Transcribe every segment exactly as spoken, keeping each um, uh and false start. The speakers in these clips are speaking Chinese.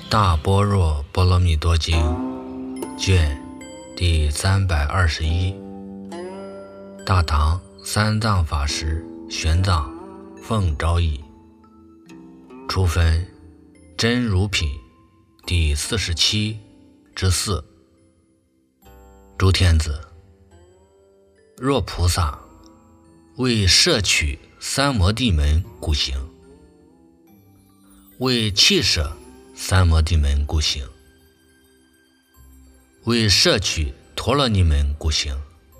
大般若波罗蜜多经卷第三百二十一，大唐三藏法师玄奘奉诏译，初分真如品第四十七之四。诸天子，若菩萨为摄取三摩地门故行，为弃舍三摩地门故行，为摄取陀罗尼门故行，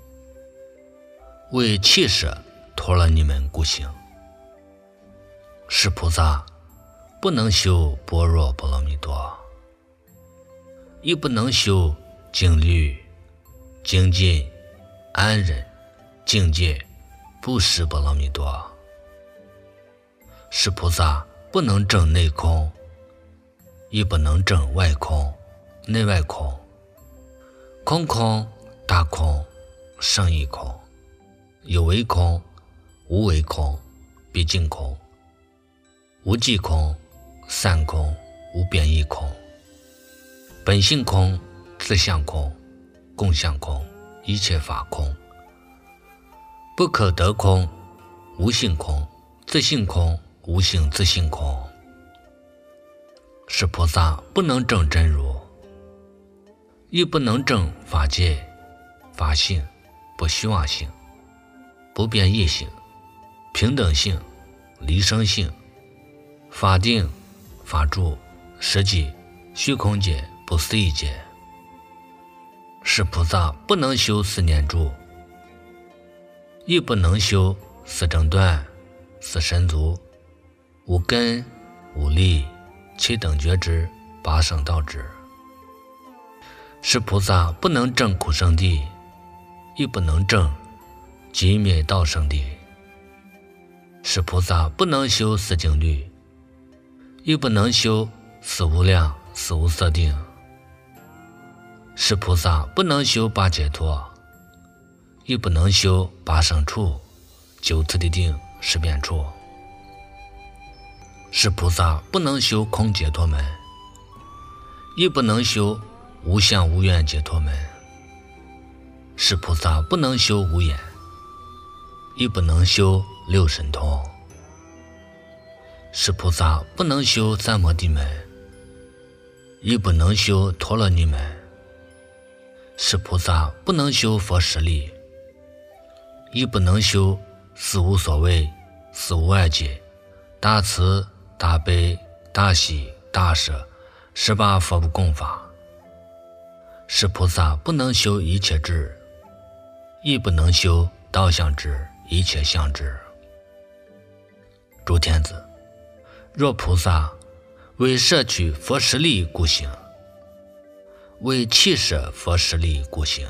为弃舍陀罗尼门故行。是菩萨不能修般若波罗蜜多，亦不能修静虑、精进、安忍、境界、布施波罗蜜多。是菩萨不能证内空，亦不能证外空、内外空。空空、大空、胜义空，有为空、无为空、毕竟空，无记空、散空、无变异空，本性空、自相空、共相空，一切法空，不可得空、无性空、自性空、无性自性空。是菩萨不能证真如，亦不能证法界、法性、不虚妄性、不变异性、平等性、离生性、法定、法住、实际、虚空界、不思议界。是菩萨不能修四念住，亦不能修四正断、四神足、五根、五力、七等觉支、八圣道支。是菩萨不能证苦圣地，亦不能证寂灭道圣地。是菩萨不能修四静虑，亦不能修四无量、四无色定。是菩萨不能修八解脱，亦不能修八圣处、九次第定、十变处。是菩萨不能修空解脱门，亦不能修无相无愿解脱门。是菩萨不能修无眼，亦不能修六神通。是菩萨不能修三摩地门，亦不能修陀罗尼门。是菩萨不能修佛实力，亦不能修四无所谓、四无碍解、大慈、大悲、大喜、大舍十八佛不共法。是菩萨不能修一切智，亦不能修道相智、一切相智。诸天子，若菩萨为摄取佛实力故行，为弃舍佛实力故行，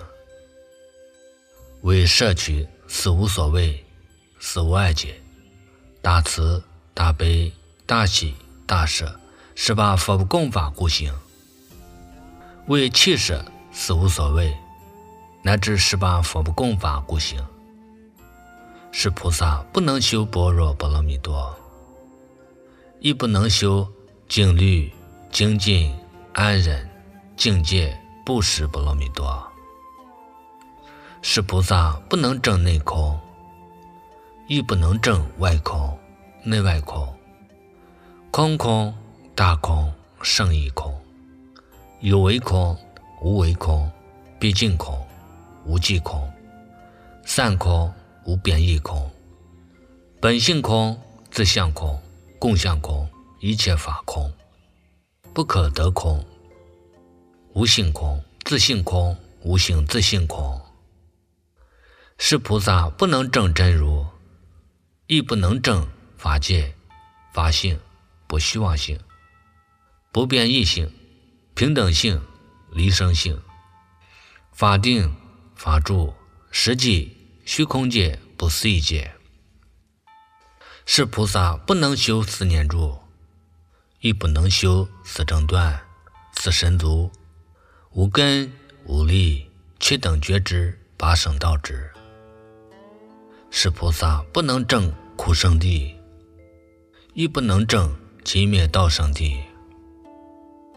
为摄取四无所谓、四无碍解、大慈、大悲、大喜、大舍十八佛不共法故行，为弃舍四无所谓乃至十八佛不共法故行。是菩萨不能修般若波罗蜜多，亦不能修静虑、精进、安忍、境界、布施波罗蜜多。是菩萨不能证内空，亦不能证外空、内外空。空空、大空、胜义空，有为空、无为空、毕竟空、无记空、散空、无变异空，本性空、自相空、共相空，一切法空，不可得空、无性空、自性空、无性自性空。是菩萨不能证真如，亦不能证法界、法性、不虚妄性、不变异性、平等性、离生性、法定、法住、实际、虚空界、不思议界。是菩萨不能修四念住，亦不能修四正断、四神足、五根、五力、七等觉支、八圣道支。是菩萨不能证苦圣地，亦不能证寂灭道圣地。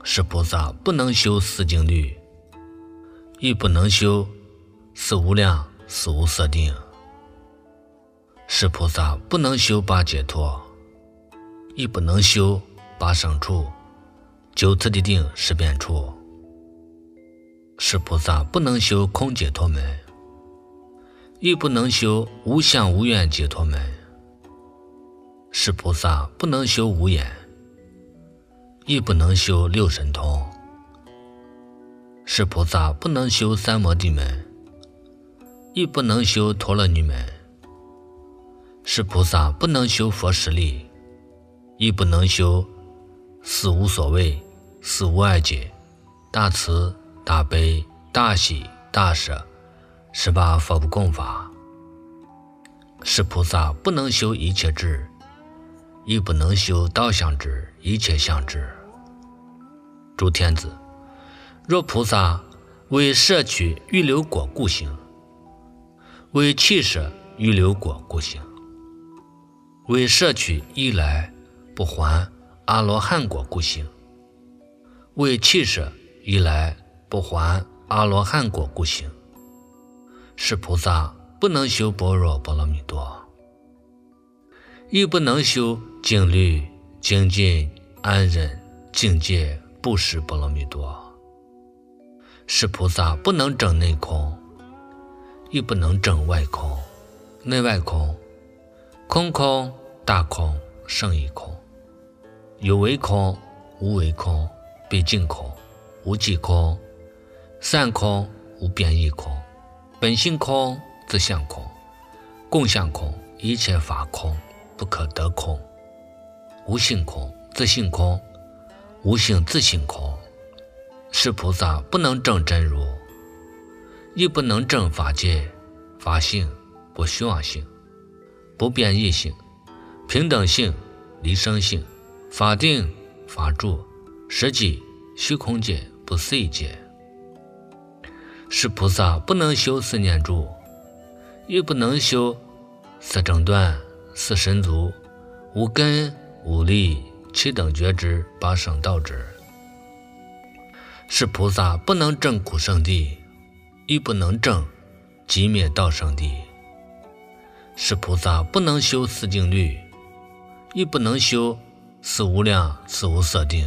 是菩萨不能修四静虑，亦不能修四无量、四无色定。是菩萨不能修八解脱，亦不能修八胜处、九次第定、十遍处。是菩萨不能修空解脱门，亦不能修无相无愿解脱门。是菩萨不能修无眼，亦不能修六神通。是菩萨不能修三摩地门，亦不能修陀罗尼门。是菩萨不能修佛实力，亦不能修四无所谓、四无碍解、大慈、大悲、大喜、大舍十八佛不共法。是菩萨不能修一切智，亦不能修道相智、一切相智。诸天子，若菩萨为摄取预流果故行，为弃舍预流果故行，为摄取一来不还阿罗汉果故行，为弃舍一来不还阿罗汉果故行。是菩萨不能修般若波罗蜜多，亦不能修静虑、精进、安忍、境界、布施波罗蜜多。是菩萨不能证内空，亦不能证外空。内外空，空空、大空、胜义空，有为空、无为空、毕竟空、无记空、散空、无变异空、本性空、自相空、共相空、一切法空、不可得空、无性空、自性空、无性自性空。是菩萨不能证真如，亦不能证法界、法性、不虚妄性、不变异性、平等性、离生性、法定、法住、实际、虚空界、不思议界。是菩萨不能修四念住，亦不能修四正断、四神足、无根、无力、七等觉知、八圣道智。是菩萨不能证苦圣地，亦不能证寂灭道圣地。是菩萨不能修四静虑，亦不能修四无量、四无色定。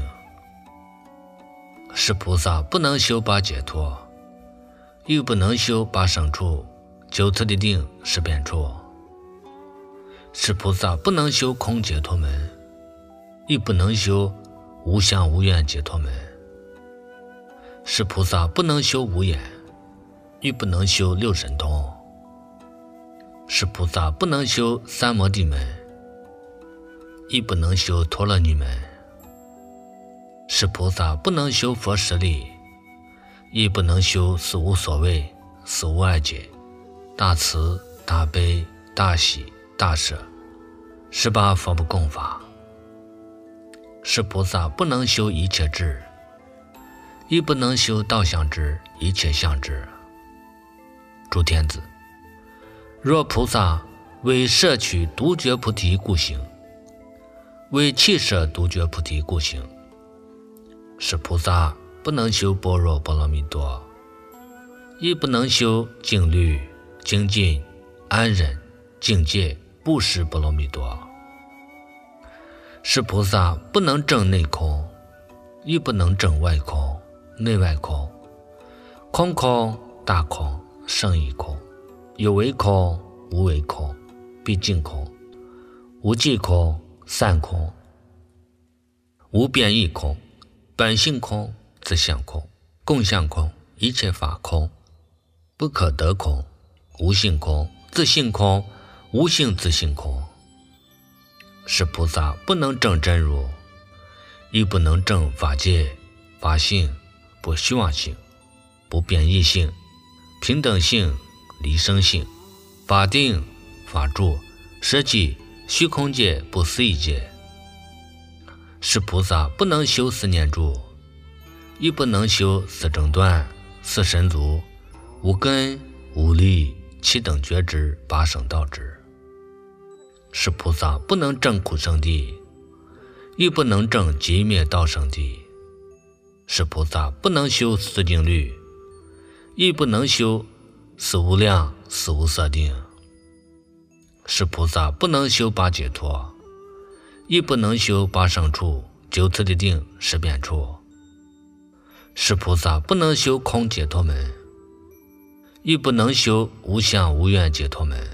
是菩萨不能修八解脱，亦不能修八胜处、九次第定、十遍处。是菩萨不能修空解脱门，亦不能修无相无愿解脱门。是菩萨不能修无眼，亦不能修六神通。是菩萨不能修三摩地门，亦不能修陀罗尼门。是菩萨不能修佛实力，亦不能修四无所谓、四无碍解、大慈、大悲、大喜、大舍十八佛不共法。是菩萨不能修一切智，亦不能修道相智、一切相智。诸天子，若菩萨为摄取独觉菩提故行，为弃舍独觉菩提故行。是菩萨不能修般若波罗蜜多，亦不能修静虑、精进、安忍、境界、布施波罗蜜多。是菩萨不能证内空，亦不能证外空、内外空、空空、大空、胜义空、有为空、无为空、毕竟空、无记空、散空、无变异空、本性空、自相空、共相空、一切法空、不可得空、无性空、自性空、无性自性空。是菩萨不能证真如，亦不能证法界、法性、不虚妄性、不变异性、平等性、离生性、法定、法住、实际、虚空界、不思议界。是菩萨不能修四念住，亦不能修四正断、四神足、无根、无力、七等觉知、八圣道智。是菩萨不能证苦圣地，亦不能证寂灭道圣地。 是菩萨不能修四静虑，亦不能修四无量、四无色定，是菩萨不能修八解脱，亦不能修八胜处、九次第定、十遍处，是菩萨不能修空解脱门，亦不能修无相无愿解脱门，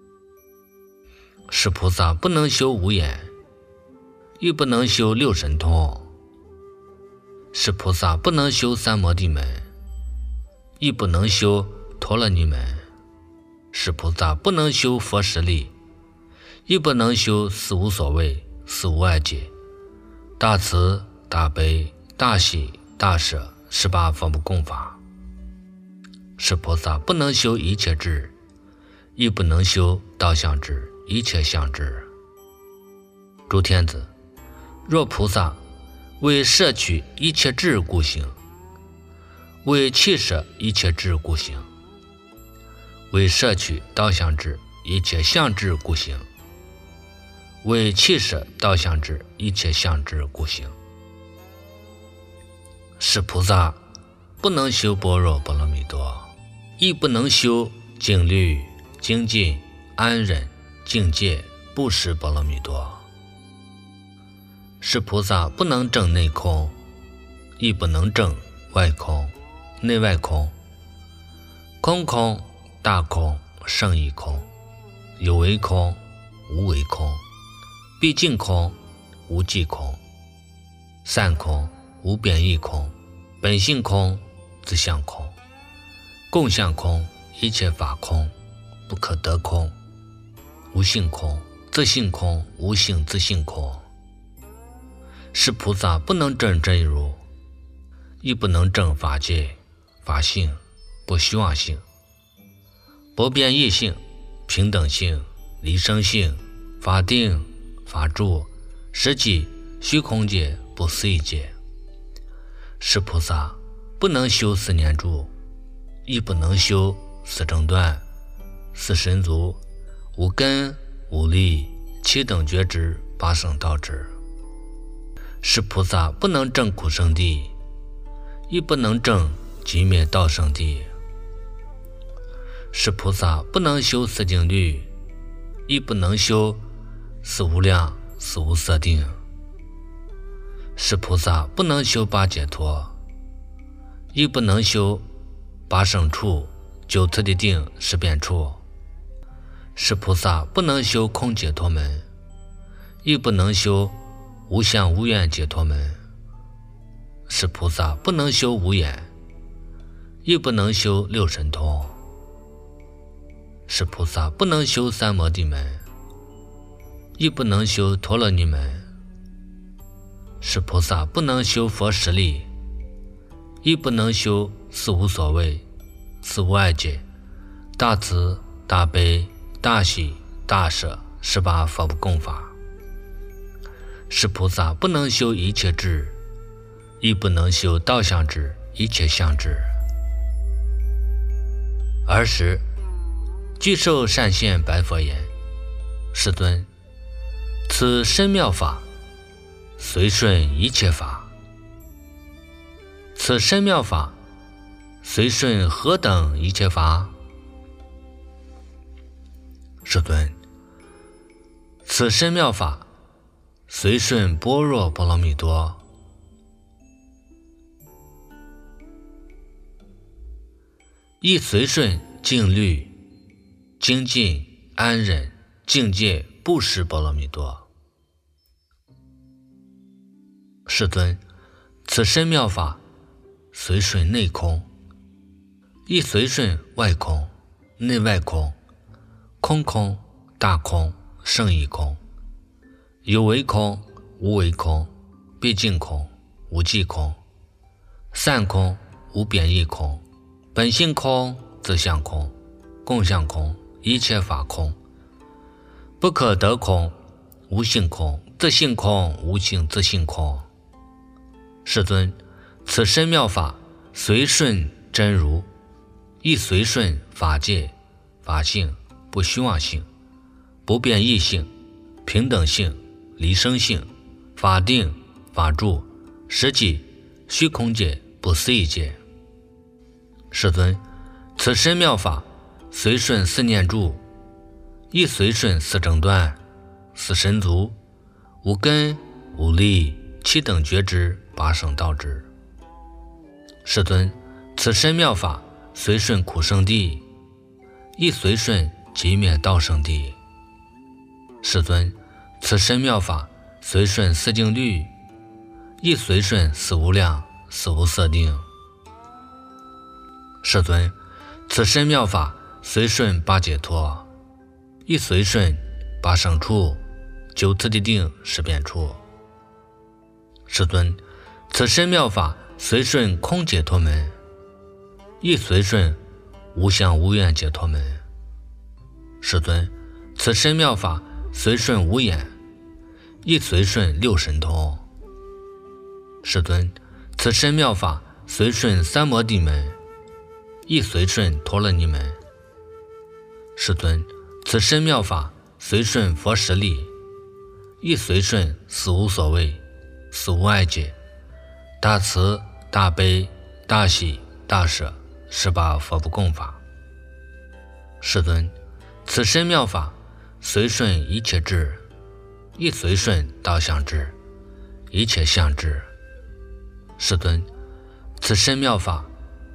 是菩萨不能修无眼，亦不能修六神通，是菩萨不能修三摩地门，亦不能修陀罗尼门，是菩萨不能修佛实力，亦不能修四无所谓、四无碍解、大慈、大悲、大喜、大舍十八佛不共法，是菩萨不能修一切智，亦不能修道相智、一切相智。诸天子，若菩萨为摄取一切智故行，为弃舍一切智故行，为摄取道相智一切相智故行，为弃舍道相智一切相智故行，是菩萨不能修般若波罗蜜多，亦不能修静虑、精进、安忍、境界、布施波罗蜜多，是菩萨不能证内空，亦不能证外空、内外空、空空、大空、胜义空、有为空、无为空、毕竟空、无际空、散空、无变异空、本性空、自相空、共相空、一切法空、不可得空、无性空、自性空、无性自性空，是菩萨不能证真如，亦不能证法界、法性、不虚妄性、不变异性、平等性、离生性、法定、法住、实际、虚空界、不思议界，是菩萨不能修四念住，亦不能修四正断、四神足、五根、五力、七等觉知、八圣道智，是菩萨不能证苦圣地，亦不能证寂灭道圣地，是菩萨不能修四静虑，亦不能修四无量、四无色定，是菩萨不能修八解脱，亦不能修八胜处、九次第定、十遍处，是菩萨不能修空解脱门，亦不能修无相无愿解脱门，是菩萨不能修无眼，亦不能修六神通，是菩萨不能修三摩地门，亦不能修陀罗尼门，是菩萨不能修佛实力，亦不能修四无所谓、四无碍解、大慈、大悲、大喜、大舍十八佛不共法，是菩萨不能修一切智，亦不能修道相智、一切相智。尔时具受善现白佛言：世尊，此深妙法随顺一切法，此深妙法随顺何等一切法？世尊，此深妙法随顺般若波罗蜜多，亦随顺静虑、精进、安忍、境界、布施波罗蜜多。世尊，此深妙法随顺内空，亦随顺外空、内外空、空空、大空、胜义空、有为空、无为空、毕竟空、无际空、散空、无变异空、本性空、自相空、共相空、一切法空、不可得空、无性空、自性空、无性自性空。世尊，此深妙法随顺真如，亦随顺法界、法性、不虚妄性、不变异性、平等性、离生性、法定、法住、实际、 虚空界，不思议界。世尊，此身妙法，随顺四念住，亦随顺四正断、四神足，无根、无力、七等觉知、八圣道知。世尊，此身妙法，随顺苦圣地，亦随顺极灭道圣地。世尊，此身妙法，随顺四境律，亦随顺四无量、四无色定。世尊，此身妙法，随顺八解脱，亦随顺八圣处、九次第定、十遍处。世尊，此身妙法，随顺空解脱门，亦随顺无相无愿解脱门。世尊，此身妙法，随顺无眼，亦随顺六神通。世尊，此身妙法，随顺三摩地门，亦随顺陀罗尼门。世尊，此身妙法，随顺佛实力，亦随顺四无所谓、四无碍界、大慈、大悲、大喜、大舍十八佛不共法。世尊，此身妙法，随顺一切智，亦随顺道相智、一切相智。世尊，此身妙法，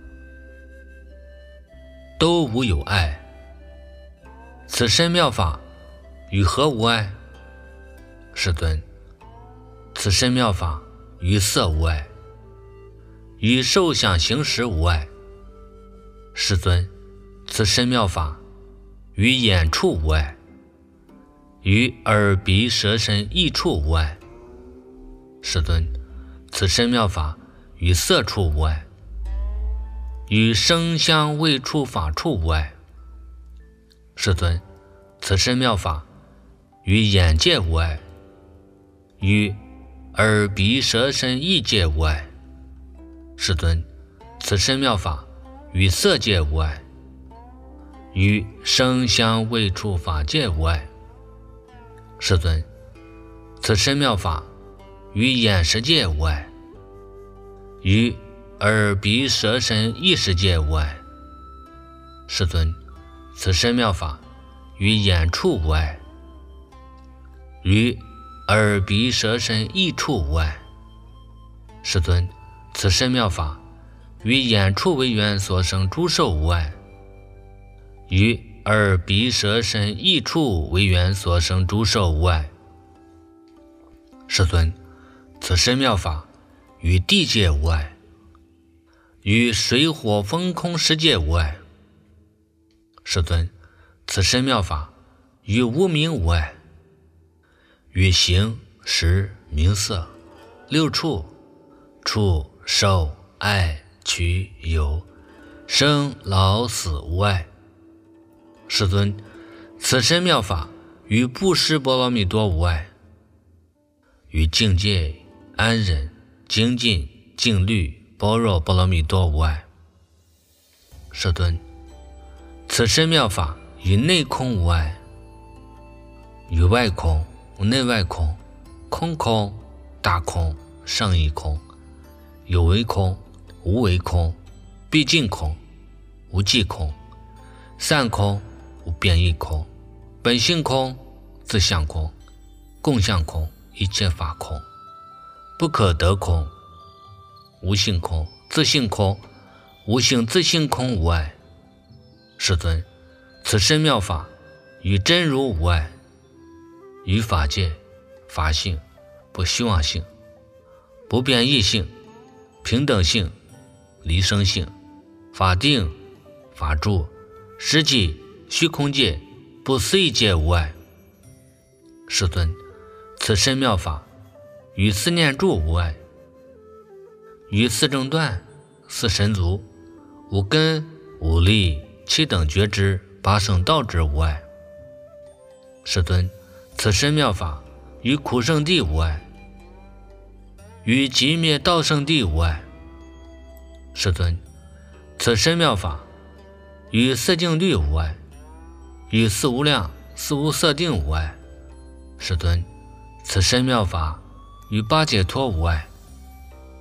都无有碍。此身妙法，与何无碍？世尊，此身妙法，与色无碍，与受想行识无碍。世尊，此身妙法，与眼处无碍，与耳鼻舌身意处无碍。世尊，此身妙法，与色处无碍，与声香味触法处无碍。世尊，此身妙法，与眼界无碍，与耳鼻舌身意界无碍。世尊，此身妙法，与色界无碍，与声香味触法界无碍。世尊，此身妙法，与眼识界无碍，与耳鼻舌身意识界无碍。世尊，此身妙法，与眼处无碍，与耳鼻舌身意处无碍。世尊，此身妙法，与眼处为缘所生诸受无碍，与耳鼻舌身意处为缘所生诸受无碍。世尊，此身妙法，与地界无碍，与水火风空十界无碍。世尊，此身妙法，与无明无碍，与形识名色六处触受爱取有生老死无碍。世尊，此身妙法，与布施波罗蜜多无碍，与境界安忍精进静虑般若波罗蜜多无碍。世尊，此身妙法，与内空无碍，与外空内外空、空空、大空、上义空、有为空、无为空、毕竟空、无际空、散空、无变异空、本性空、自相空、共相空、一切法空、不可得空、无性空、自性空、无性自性空无碍。世尊，此身妙法，与真如无碍，与法界、法性、不虚妄性、不变异性、平等性、离生性、法定、法住、实际、虚空界、不思议界无碍。世尊，此身妙法，与四念住无碍，与四正断、四神足、五根、五力、七等觉知、八圣道知无碍。世尊，此身妙法，与苦圣地无碍，与极灭道圣地无碍。世尊，此身妙法，与四境律无碍，与四无量、四无色定无碍。世尊，此身妙法，与八解脱无碍，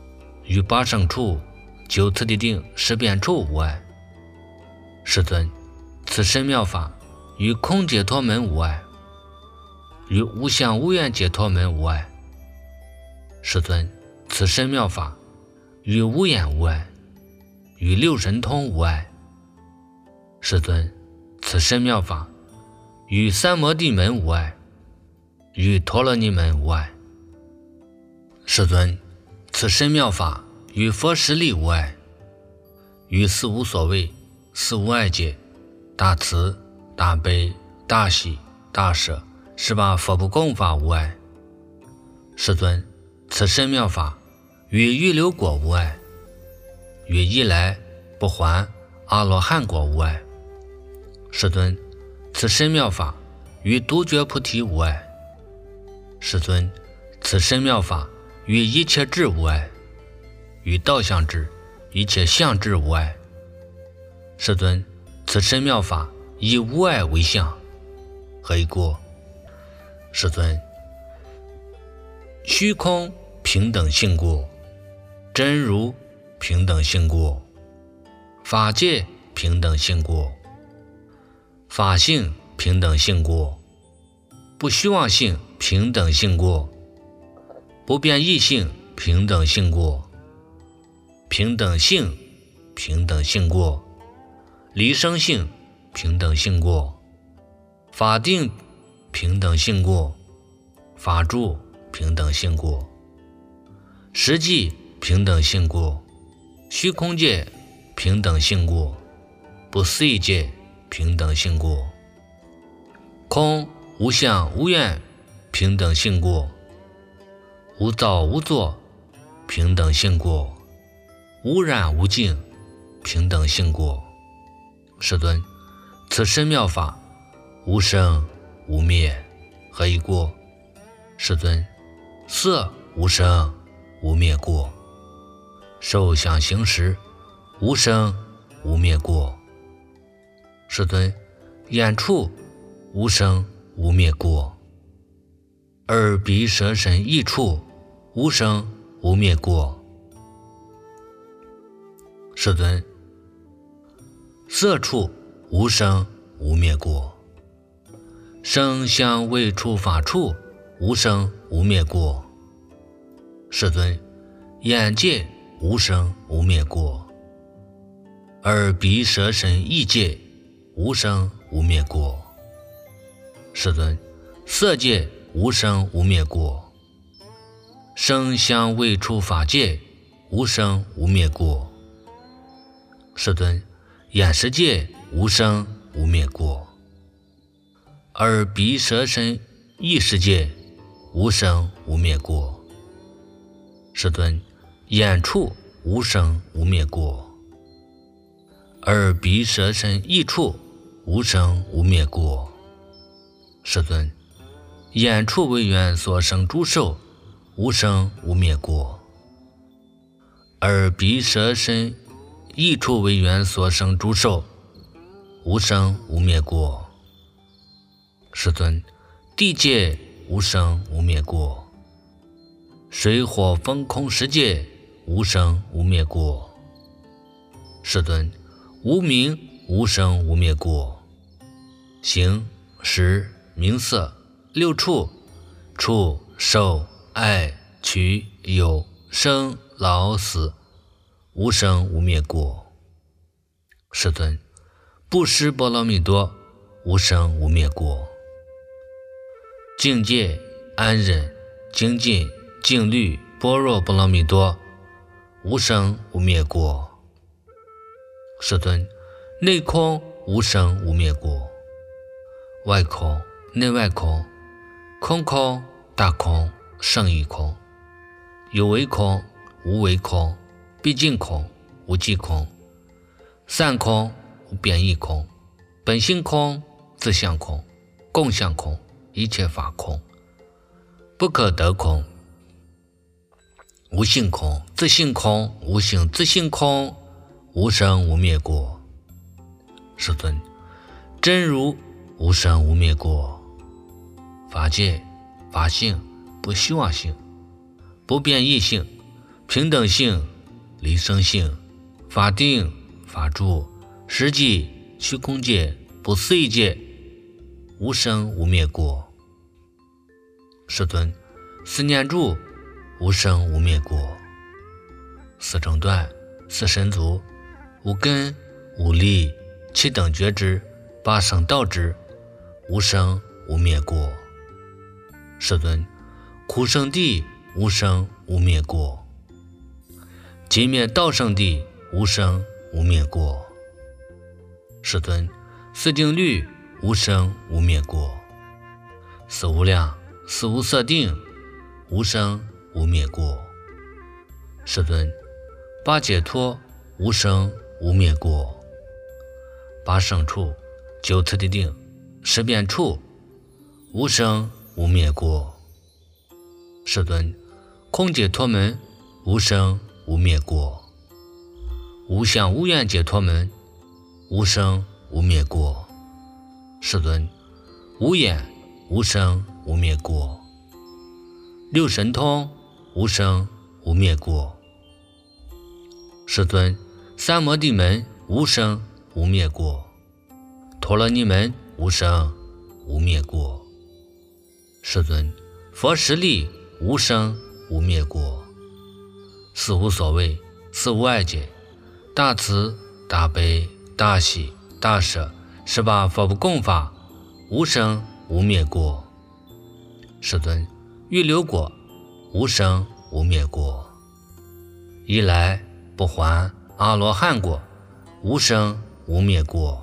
于八生处、九次第定、十变处无碍。世尊，此神妙法与空解脱门无碍，与无相无愿解脱门无碍。世尊，此神妙法与无眼无碍，与六神通无碍。世尊，此神妙法与三摩地门无碍，与陀罗尼门无碍。世尊，此神妙法与佛实力无碍，与四无所谓、四无碍界、大慈、大悲、大喜、大舍十八佛不共法无碍。世尊，此神妙法与预流果无碍，与一来不还阿罗汉果无碍。世尊，此神妙法与独觉菩提无碍。世尊，此神妙法与一切智无碍，与道相智、一切相智无碍。世尊，此神妙法以无碍为相，何以故？世尊，虚空平等性故，真如平等性故，法界平等性故，法性平等性故，不虚妄性平等性故，不变异性平等性故，平等性平等性故，离生性平等性故，法定平等性故，法住平等性故，实际平等性故，虚空界平等性故，不思议界平等性故，空无相无愿平等性故，无造无作平等性故，无染无净平等性故。世尊，此神妙法无生无灭，何以故？世尊，色无生无灭故，受想行识无生无灭故。世尊，眼处无生无灭故，耳鼻舌身意处无生无灭故。世尊，色处无生无灭故，声香味触法处无生无灭故。世尊，眼界无生无灭故，耳鼻舌身意界无生无灭故。世尊，色界无生无灭故，声香味触法界无生无灭故。世尊，眼识界无生无灭故，耳鼻舌身意识界无生无灭故。世尊，眼处无生无灭故，耳鼻舌身意处无生无灭故。世尊，眼处为缘所生诸受无生无灭故，耳鼻舌身意处为缘所生诸受无生无灭故。世尊，地界无生无灭故，水火风空十界无生无灭故。世尊，无明无生无灭故，形识名色六处触受爱取有生老死无生无灭故。世尊，布施波罗蜜多无生无灭故，境界安忍精进静虑般若波罗蜜多无生无灭故。世尊，内空无生无灭故，外空内外空，空空大空胜义空，有为空无为空，毕竟空无际空，散空无变异空，本性空自相空，共相空一切法空，不可得空，无性空自性空，无性自性空，无生无灭故。世尊，真如无生无灭故，法界法性不虚妄性，不变异性，平等性离生性，法定、法住、实际、虚空界、不思议界，无生无灭过。世尊，四念住，无生无灭过。四正断、四神足、五根、五力、七等觉知、八圣道知，无生无灭过。世尊，苦圣地，无生无灭过。寂灭道圣地，无生无灭过。世尊，四定律，无生无灭过。四无量、四无色定，无生无灭过。世尊，八解脱，无生无灭过。八圣处、九次第定、十遍处，无生无灭过。世尊，空解脱门，无生无灭过。无相无愿解脱门，无生无灭过。世尊，无眼，无生无灭过。六神通，无生无灭过。世尊，三摩地门，无生无灭过。陀罗尼门，无生无灭过。世尊，佛实力，无生无灭过。四无所谓，四无碍解，大慈大悲大喜大舍十八佛不共法，无生无灭过。世尊，欲流果，无生无灭过。一来不还阿罗汉果，无生无灭过。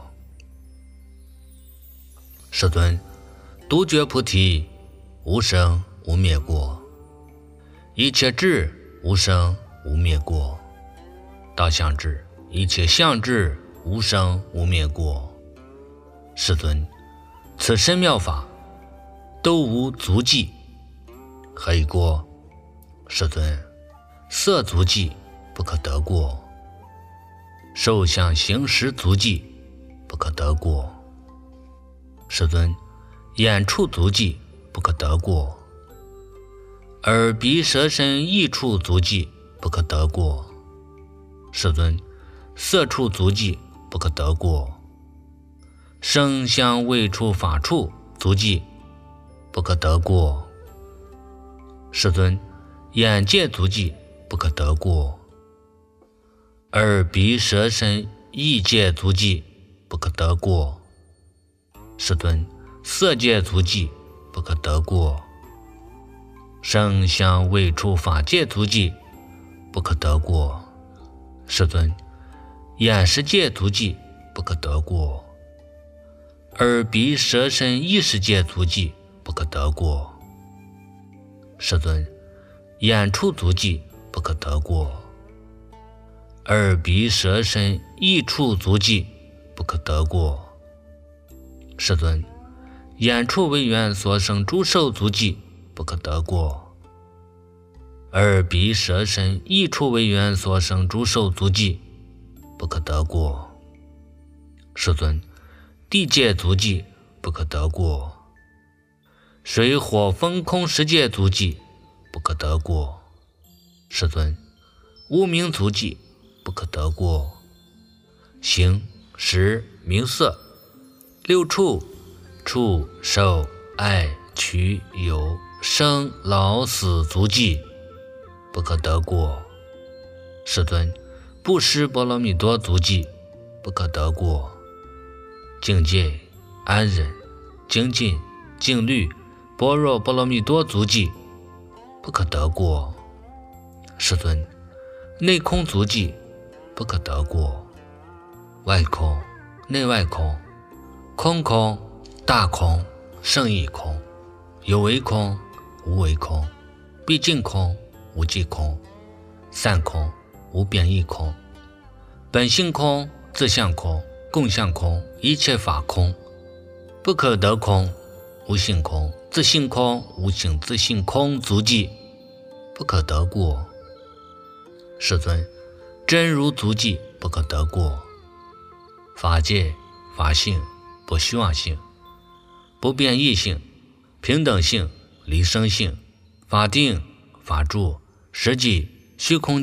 世尊，独觉菩提，无生无灭过。一切智，无生无灭过。道相智，一切相智，无生无灭过。世尊，此身妙法，都无足迹，何以过？世尊，色足迹，不可得过。受想行识足迹，不可得过。世尊，眼触足迹，不可得过。耳鼻舌身意触足迹，不可得过。世尊，色触足迹，不可得过。声香味触法触足迹，不可得过。世尊，眼界足迹，不可得过。耳鼻舌身意界足迹，不可得过。世尊，色界足迹，不可得过。声香味触法界足迹，不可得过。世尊，眼识界足迹，不可得过。耳鼻舌身意识界足迹，不可得过。世尊，眼触足迹，不可得过。耳鼻舌身意触足迹，不可得过。世尊，眼触为缘所生诸受足迹，不可得过。耳鼻舌身意触为缘所生诸受足迹，不可得过。世尊，地界足迹，不可得过。水火风空十界足迹，不可得过。世尊，无名足迹，不可得过。形识名色六处触受爱取有生老死足迹，不可得过。世尊，布施波罗蜜多足迹，不可得过。境界安忍精进静虑般若波罗蜜多足迹，不可得过。世尊，内空足迹，不可得过。外空内外空空空大空胜义空，有为空无为空，毕竟空无际空，散空无变异空，本性空自相空共相空一切法空，不可得空无性空自性空无性自性空足迹，不可得过。世尊，真如足迹，不可得过。法界法性不虚妄性不变异性平等性离生性法定法住实际虚空界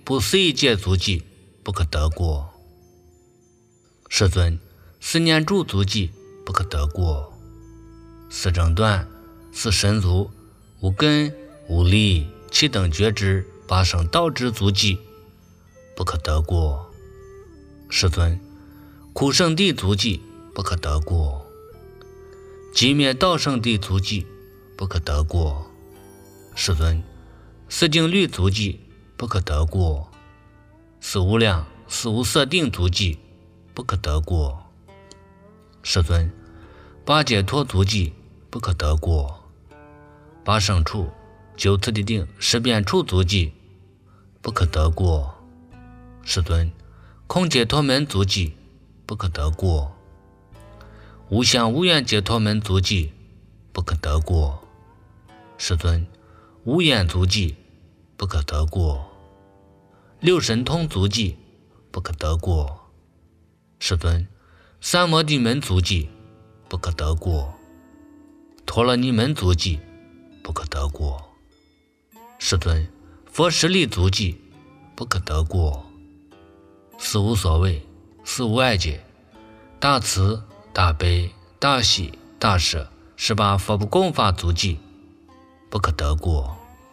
不随戒足迹，不可得过。世尊，四念住足迹，不可得过。四正断，四神足，无根无力，七等觉知，八圣道之足迹，不可得过。世尊，苦圣地足迹，不可得过。寂灭道圣地足迹，不可得过。世尊，四境律足迹，不可得过。四无量四无色定足迹，不可得过。世尊，八解脱足迹，不可得过。八圣处九次第定十遍处足迹，不可得过。世尊，空解脱门足迹，不可得过。无相无愿解脱门足迹，不可得过。世尊，无眼足迹，不可得过。六神通足迹，不可得过。世尊，三摩地门足迹，不可得过。陀罗尼门足迹，不可得过。世尊，佛实力足迹，不可得过。四无所谓，四无碍解，大慈大悲大喜大舍十八佛不共法足迹，不可得过。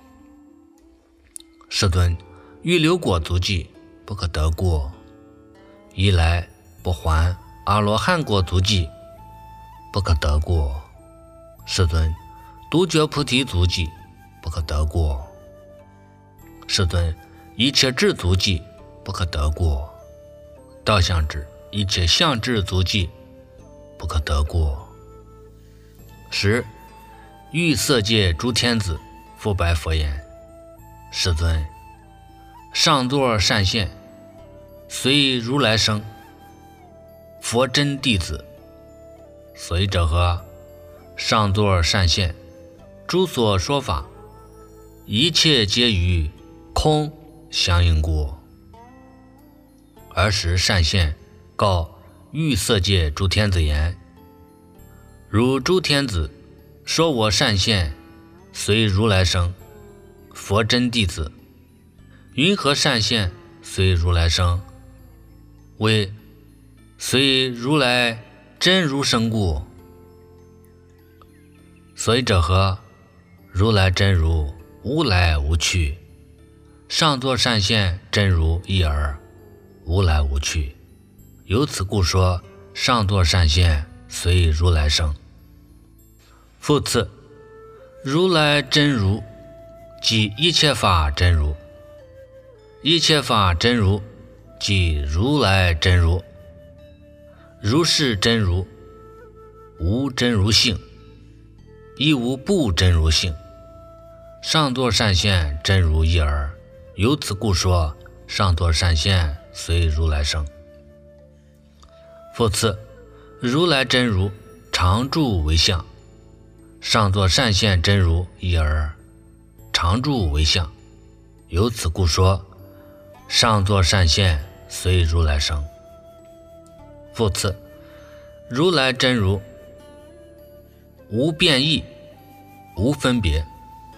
世尊，欲流果足迹，不可得过。一来不还阿罗汉果足迹，不可得过。世尊，独觉菩提足迹，不可得过。世尊，一切智足迹，不可得过。道相智一切相智足迹，不可得过。十欲色界诸天子复白佛言：世尊，上座善现，随如来生，佛真弟子。所以者何？上座善现，诸所说法，一切皆与空相应故。尔时善现告欲色界诸天子言：如诸天子说我善现，随如来生，佛真弟子。云何善现随如来生？为随如来真如生故。所以者何？如来真如无来无去，上座善现真如一耳，无来无去。由此故说上座善现随如来生。复次，如来真如即一切法真如，一切法真如即如来真如。如是真如，无真如性，亦无不真如性。上座善现真如一耳，由此故说上座善现随如来生。复次，如来真如常住为相，上座善现真如一耳，常住为相。由此故说上座善现随如来生。复次，如来真如无变异，无分别，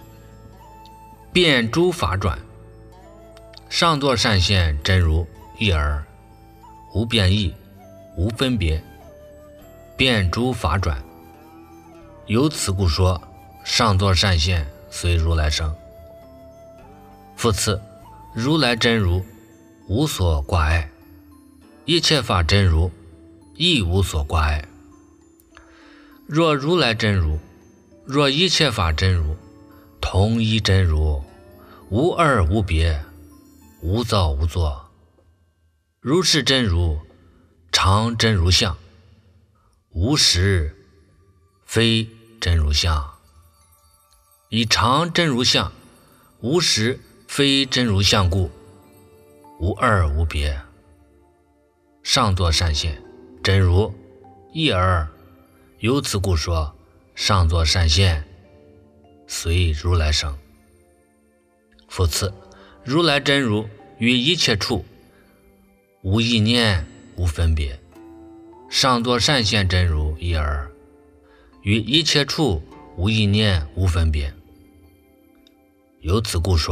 遍诸法转。上座善现真如一耳，无变异，无分别，遍诸法转。由此故说上座善现随如来生。复次，如来真如无所挂碍，一切法真如亦无所挂碍。若如来真如，若一切法真如，同一真如，无二无别，无造无作。如是真如常真如相，无实非真如相。以常真如相，无实非真如相故，无二无别。上座善现真如一耳，由此故说上座善现随如来生。复次，如来真如于一切处无意念，无分别。上座善现真如一耳，于一切处无意念，无分别。由此故说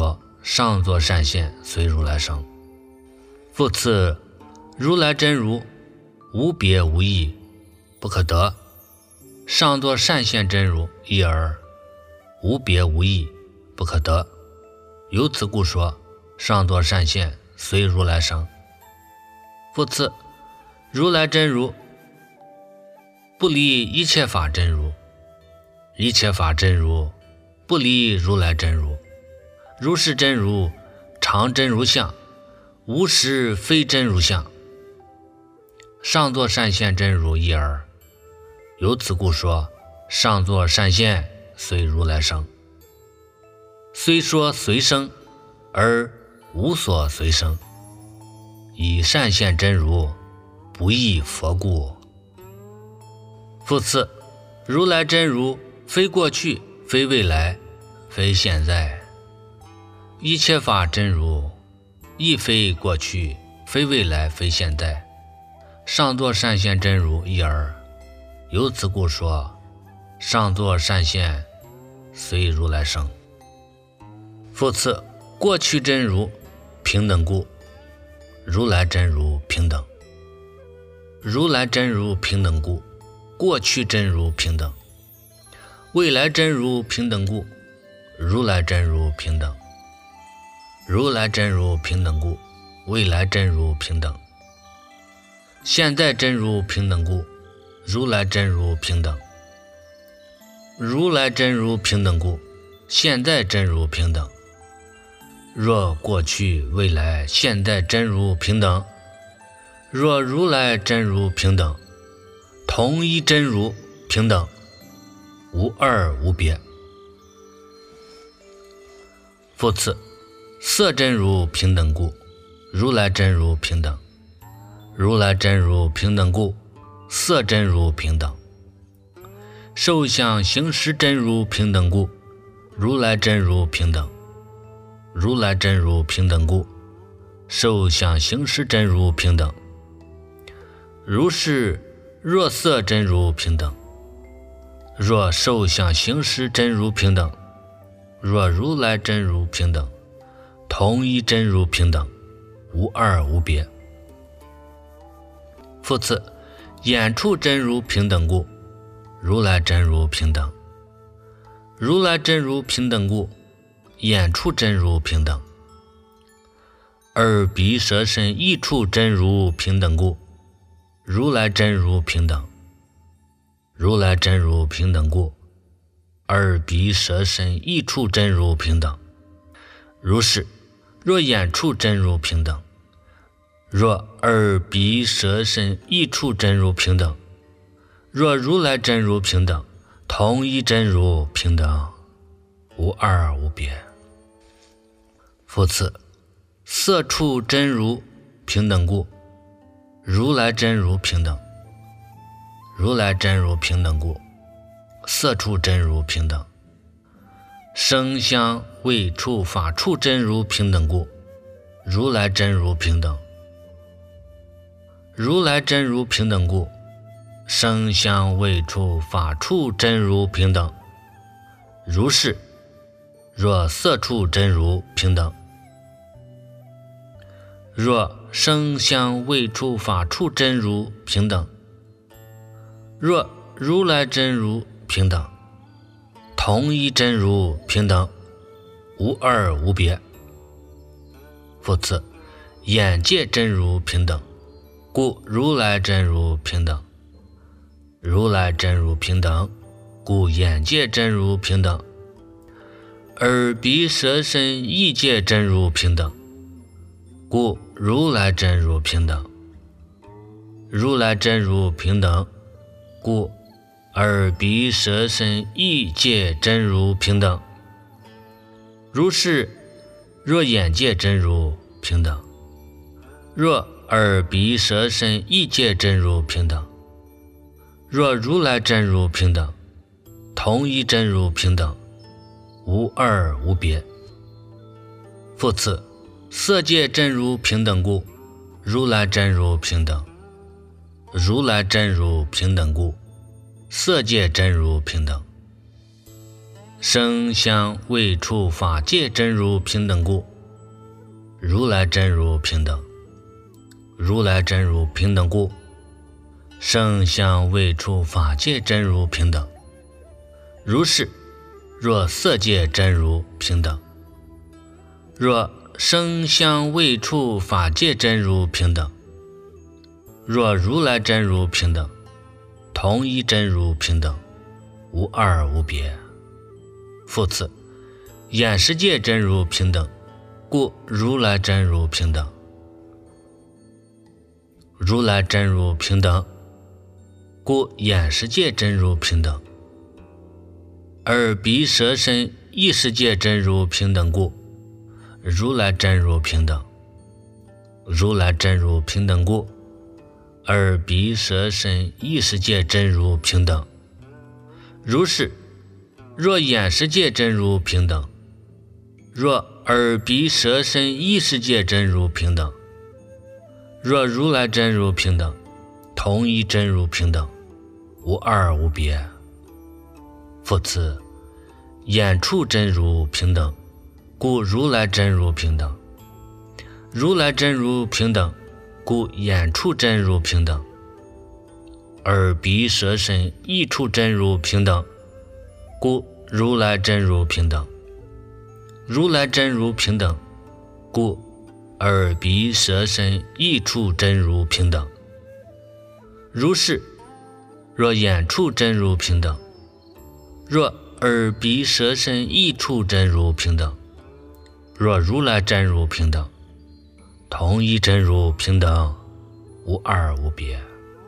上作善现，随如来生。复次，如来真如无别无异，不可得。上作善现真如一而无别无异，不可得。由此故说，上作善现，随如来生。复次，如来真如不离一切法真如，一切法真如不离如来真如。如是真如常真如相，无实非真如相。上作善现真如一而，由此故说，上作善现，随如来生。虽说随生，而无所随生，以善现真如不异佛故。复次，如来真如非过去，非未来，非现在。一切法真如亦非过去，非未来，非现在。上作善现真如一而，由此故说，上作善现，随如来生。复次，过去真如平等故，如来真如平等。如来真如平等故，过去真如平等。未来真如平等故，如来真如平等。如来真如平等故，未来真如平等。现在真如平等故，如来真如平等。如来真如平等故，现在真如平等。若过去、未来、现在真如平等，若如来真如平等，同一真如平等，无二无别。复次，色真如平等故，如来真如平等。如来真如平等故，色真如平等。受想行识真如平等故，如来真如平等。如来真如平等故，受想行识真如平等。如是若色真如平等，若受想行识真如平等，若如来真如平等，同一真如平等，无二无别。复次，眼处真如平等故，如来真如平等。如来真如平等故，眼处真如平等。耳鼻舌身意处真如平等故，如来真如平等。如来真如平等故，耳鼻舌身意处真如平等。如是，若眼处真如平等，若耳鼻舌身意处真如平等，若如来真如平等，同一真如平等，无二无别。复次，色处真如平等故，如来真如平等。如来真如平等故，色处真如平等。声香味触法处真如平等故，如来真如平等。如来真如平等故，声香味触法处真如平等。如是，若色处真如平等，若声香味触法处真如平等，若如来真如平等，同一真如平等，无二无别。复次，眼界真如平等，故如来真如平等。如来真如平等，故眼界真如平等。耳鼻舌身意界真如平等，故如来真如平等。如来真如平等，故耳鼻舌身意界真如平等。如是，若眼界真如平等，若耳鼻舌身意界真如平等，若如来真如平等，同一真如平等，无二无别。复次，色界真如平等故，如来真如平等。如来真如平等故，色界真如平等。声香味触法界真如平等故， 如来真如平等。如来真如平等故，生相未处法界真如平等。如是，若色界真如平等，若生相未处法界真如平等，若如来真如平等，同一真如平等，无二无别。复次，眼识界真如平等，故如来真如平等。如来真如平等，故眼识界真如平等。耳鼻舌身意识界真如平等故，如来真如平等。如来真如平等故，耳鼻舌身意识界真如平等。如是，若眼识界真如平等，若耳鼻舌身意识界真如平等，若如来真如平等，同一真如平等，无二无别。复次，眼处真如平等，故如来真如平等。如来真如平等，故眼处真如平等。耳鼻舌身意处真如平等，故如来真如平等。如来真如平等，故耳鼻舌身意处真如平等。如是，若眼处真如平等，若耳鼻舌身意处真如平等，若如来真如平等，同一真如平等，无二无别。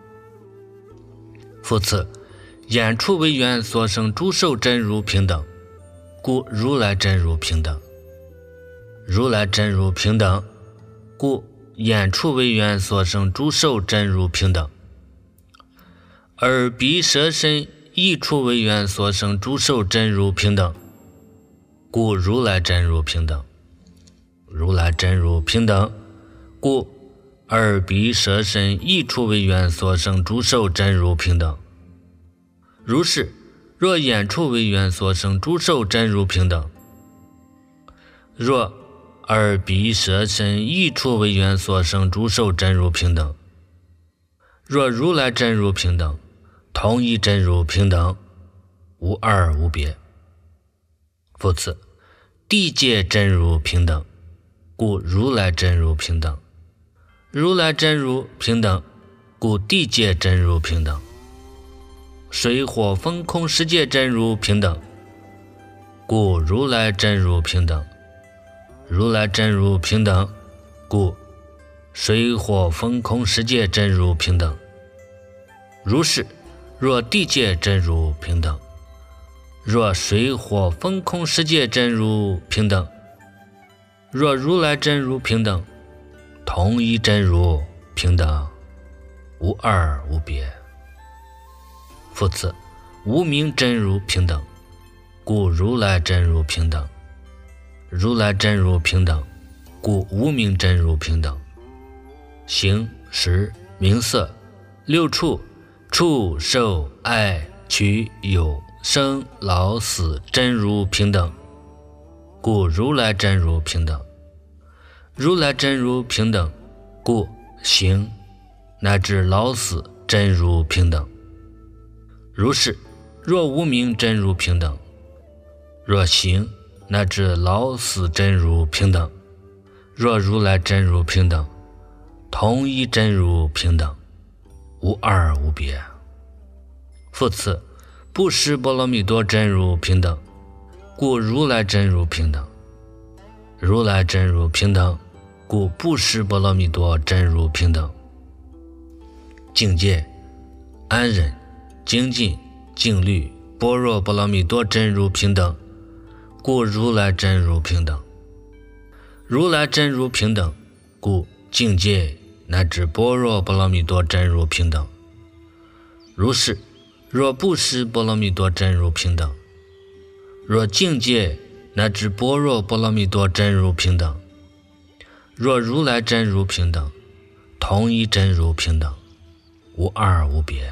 复次，眼处为缘所生诸受真如平等，故如来真如平等。如来真如平等，故眼处为缘所生诸受真如平等。耳鼻舌身意处为缘所生诸受真如平等，故如来真如平等。如来真如平等，故耳鼻舌身意处为缘所生诸受真如平等。如是，若眼处为缘所生诸受真如平等，若耳鼻舌身意处为缘所生诸受真如平等，若如来真如平等，同一真如平等，无二无别。复次，地界真如平等，故如来真如平等。如来真如平等，故地界真如平等。水火风空世界真如平等，故如来真如平等。如来真如平等，故水火风空世界真如平等。如是，若地界真如平等，若水火风空世界真如平等，若如来真如平等，同一真如平等，无二无别。复次，无明真如平等，故如来真如平等。如来真如平等，故无明真如平等。形识名色六处触受爱取有生老死真如平等，故如来真如平等。如来真如平等，故行乃至老死真如平等。如是，若无明真如平等，若行乃至老死真如平等，若如来真如平等，同一真如平等，无二无别。复次，不识波罗蜜多真如平等，故如来真如平等。如来真如平等，故不识波罗蜜多真如平等。境界安忍精进静虑般若波罗蜜多真如平等，故如来真如平等。如来真如平等，故境界乃至般若波罗蜜多真如平等。如是，若不识波罗蜜多真如平等，若境界乃至般若波罗蜜多真如平等，若如来真如平等，同一真如平等，无二无别。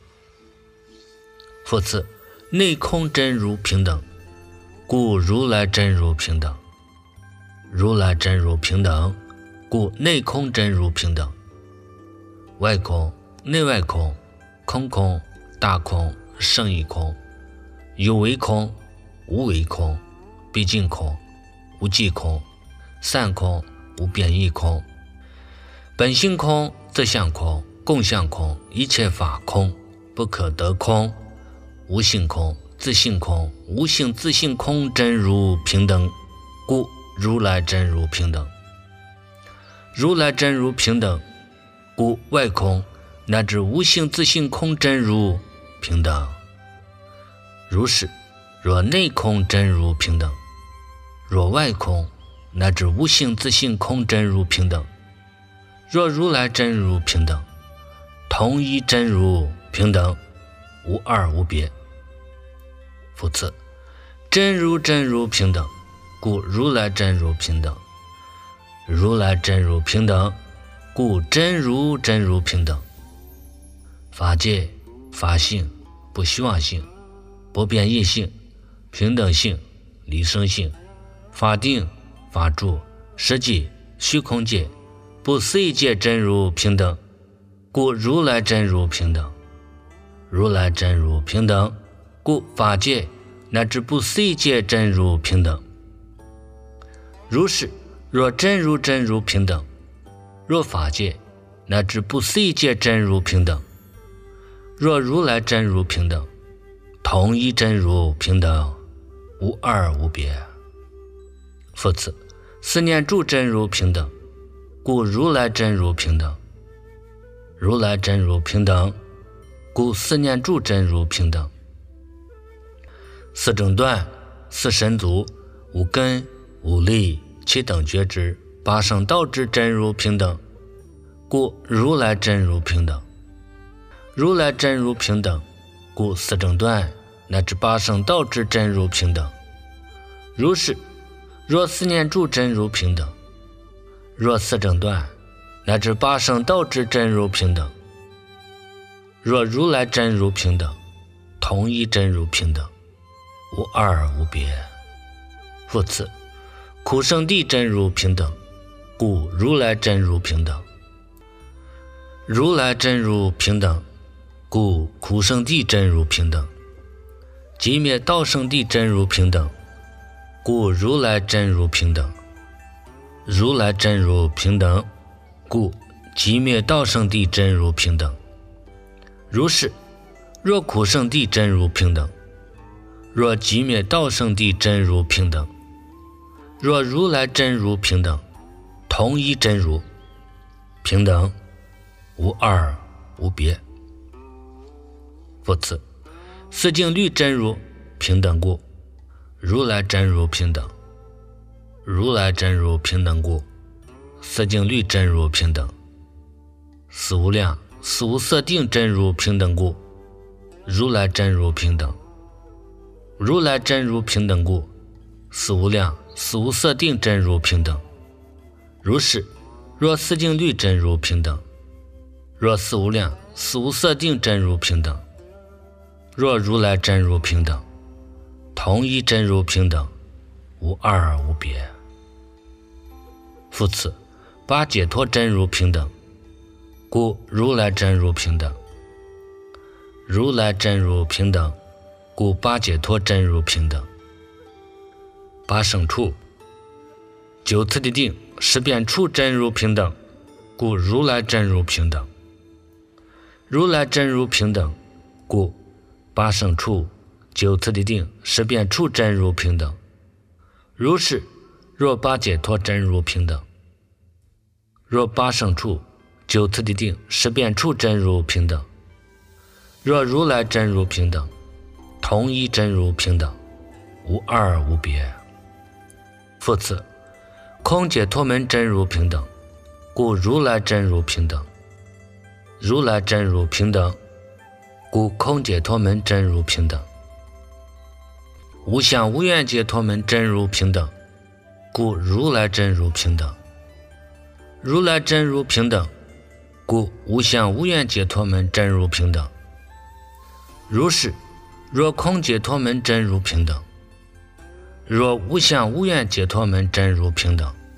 复次，内空真如平等，故如来真如平等。 如来真如平等，故内空真如平等。外空、内外空、空空、大空、胜义空，有为空、无为空，毕竟空、无际空，散空、无变异空，本性空、自相空、共相空，一切法空，不可得空，无性空、自性空、无性自性空真如平等，故如来真如平等。如来真如平等，故外空乃至无性自性空真如平等。如是，若内空真如平等，若外空乃至无性自性空真如平等，若如来真如平等，同一真如平等，无二无别。复次，真如真如平等，故如来真如平等。如来真如平等，故真如真如平等。法界、法性、不虚妄性、不变异性、平等性、离生性、法定、法住、实际、虚空界、不思议界真如平等，故如来真如平等。如来真如平等，故法界乃至不思议界真如平等。如是，若真如真如平等，若法界乃至不思议界真如平等，若如来真如平等，同一真如平等，无二无别。复次，四念住真如平等，故如来真如平等。如来真如平等，故四念住真如平等。四正断、四神足、五根、五力、七等觉知、八圣道之真如平等，故如来真如平等。如来真如平等，故四正断乃至八圣道之真如平等。如是，若四念住真如平等，若四正断乃至八圣道之真如平等，若如来真如平等，同一真如平等，无二无别。复次，苦圣地真如平等，故如来真如平等。如来真如平等，故苦圣地真如平等。寂灭道圣地真如平等，故如来真如平等。如来真如平等，故寂灭道圣地真如平等。如是，若苦圣地真如平等，若寂灭道圣地真如平等，若如来真如平等，同一真如平等，无二无别。复次，四境律真如平等故，如来真如平等。如来真如平等故，四境律真如平等。四无量、四无色定真如平等故，如来真如平等。如来真如平等故，四无量、四无色定真如平等。如是，若四境律真如平等，若四无量、四无色定真如平等，若如来真如平等，同一真如平等，无二无别。复次，八解脱真如平等，故如来真如平等。如来真如平等，故八解脱真如平等。八胜处、九次第定、十变处真如平等，故如来真如平等。如来真如平等，故八胜处、九次第定、十变处真如平等。如是，若八解脱真如平等，若八胜处、九次第定、十变处真如平等，若如来真如平等，同一真如平等，无二无别。复次，空解脱门真如平等，故如来真如平等。如来真如平等，故空解脱门真如平等。无相无愿解脱门真如平等，故如来真如平等。如来真如平等，故无相无愿解脱门真如平等。如是，若空解脱门真如平等，若无相无愿解脱门真如平等，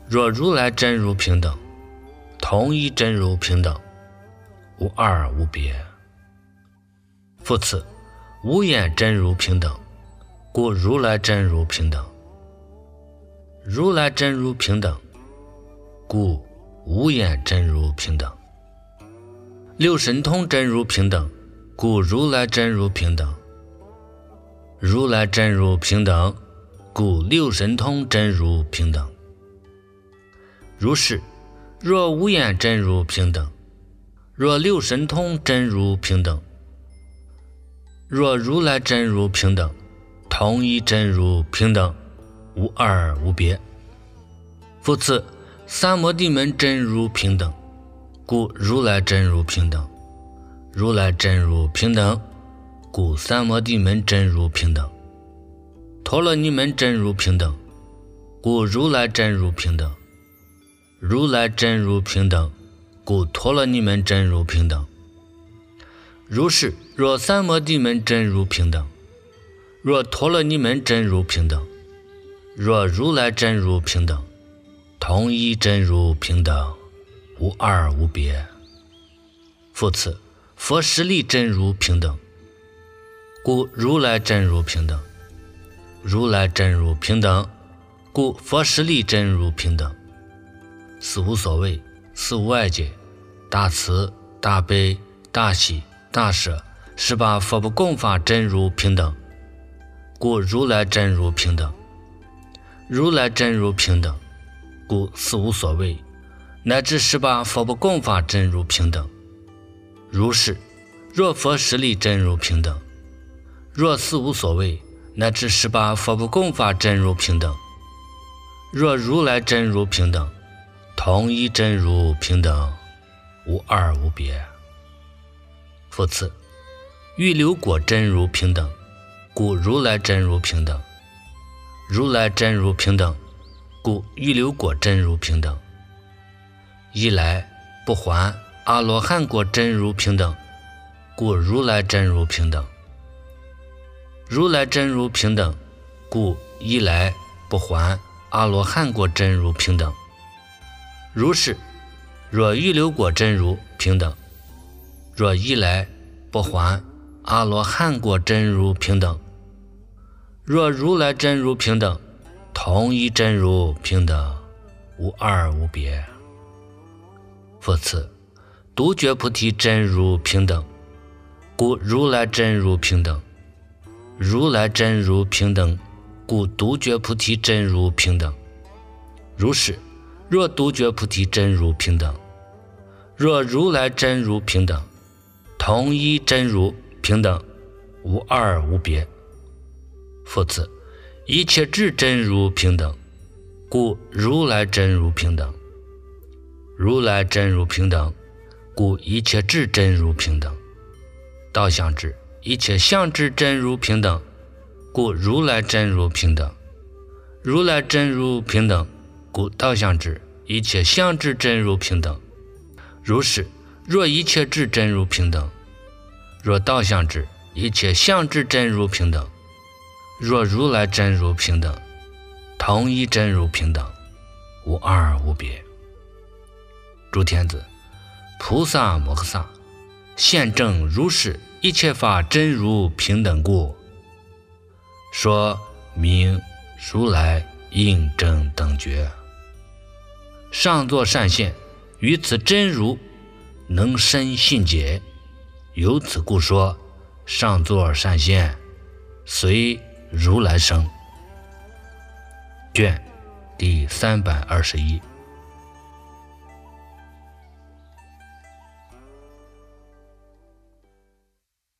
若如来真如平等，同一真如平等，无二无别。复次，无眼真如平等，故如来真如平等。如来真如平等，故无眼真如平等。六神通真如平等，故如来真如平等。如来真如平等，故六神通真如平等。如是，若无眼真如平等，若六神通真如平等，若如来真如平等，同一真如平等，无二无别。复次，三摩地门真如平等，故如来真如平等。如来真如平等，故三摩地门真如平等。陀罗尼门真如平等，故如来真如平等。如来真如平等，故陀罗尼门真如平等。如是，若三摩地门真如平等，若陀罗尼门真如平等，若如来真如平等，同一真如平等，无二无别。复次，佛实力真如平等，故如来真如平等。如来真如平等，故佛实力真如平等。四无所谓，四无碍解，大慈大悲大喜大舍，十八佛不共法真如平等，故如来真如平等。如来真如平等，故四无所谓，乃至十八佛不共法真如平等。如是，若佛实力真如平等，若四无所谓，乃至十八佛不共法真如平等，若如来真如平等，同一真如平等，无二无别。复次，欲流果真如平等，故如来真如平等。如来真如平等，故欲流果真如平等。一来不还阿罗汉果真如平等，故如来真如平等。如来真如平等，故一来不还阿罗汉果真如平等。如是，若欲流果真如平等，若一来不还阿罗汉果真如平等，若如来真如平等，同一真如平等，无二无别。复次，独觉菩提真如平等，故如来真如平等。如来真如平等，故独觉菩提真如平等。如是，若独觉菩提真如平等，若如来真如平等，同一真如平等，无二无别。复次，一切智真如平等，故如来真如平等。如来真如平等，故一切智真如平等。道相智一切相智真如平等，故如来真如平等。如来真如平等，故道相智一切相智真如平等。如是，若一切智真如平等，若道相智一切相智真如平等，若如来真如平等，同一真如平等，无二无别。诸天子，菩萨摩诃萨现证如是一切法真如平等故，说名如来应正等觉。上座善现于此真如能深信解，由此故说上座善现随如来生。卷第三百二十一。